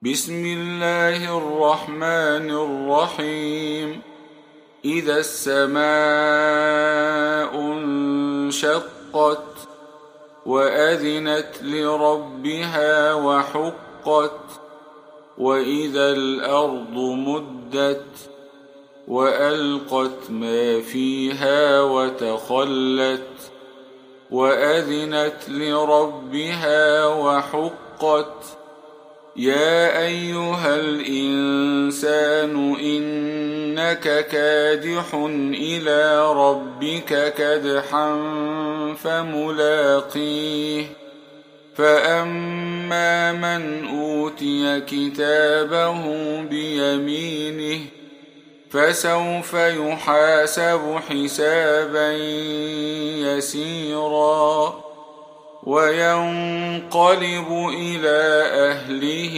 بسم الله الرحمن الرحيم. إذا السماء انشقت وأذنت لربها وحقت وإذا الأرض مدت وألقت ما فيها وتخلت وأذنت لربها وحقت يا أيها الإنسان إنك كادح إلى ربك كدحا فملاقيه فأما من أوتي كتابه بيمينه فسوف يحاسب حسابا يسيرا وينقلب إلى أهله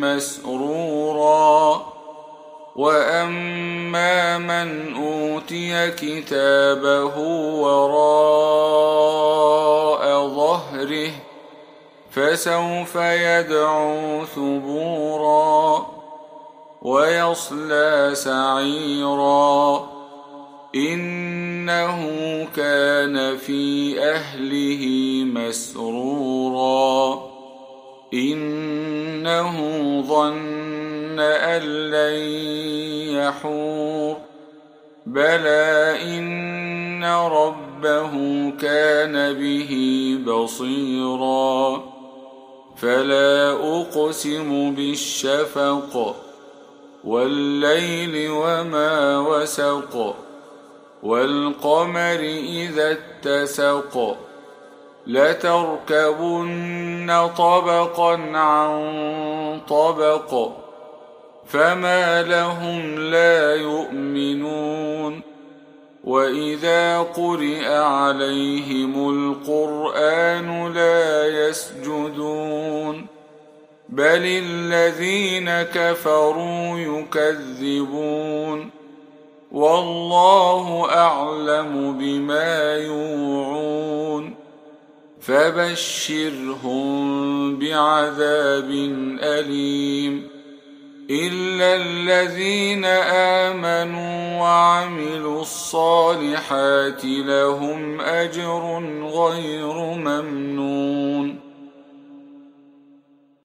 مسرورا وأما من أوتي كتابه وراء ظهره فسوف يدعو ثبورا ويصلى سعيرا إنه كان في أهله مسرورا إنه ظن أن لن يحور بلى إن ربه كان به بصيرا فلا أقسم بالشفق والليل وما وسق والقمر إذا اتسق لتركبن طبقا عن طبق فما لهم لا يؤمنون وإذا قرئ عليهم القرآن لا يسجدون بل الذين كفروا يكذبون والله أعلم بما يوعون فبشرهم بعذاب أليم إلا الذين آمنوا وعملوا الصالحات لهم أجر غير ممنون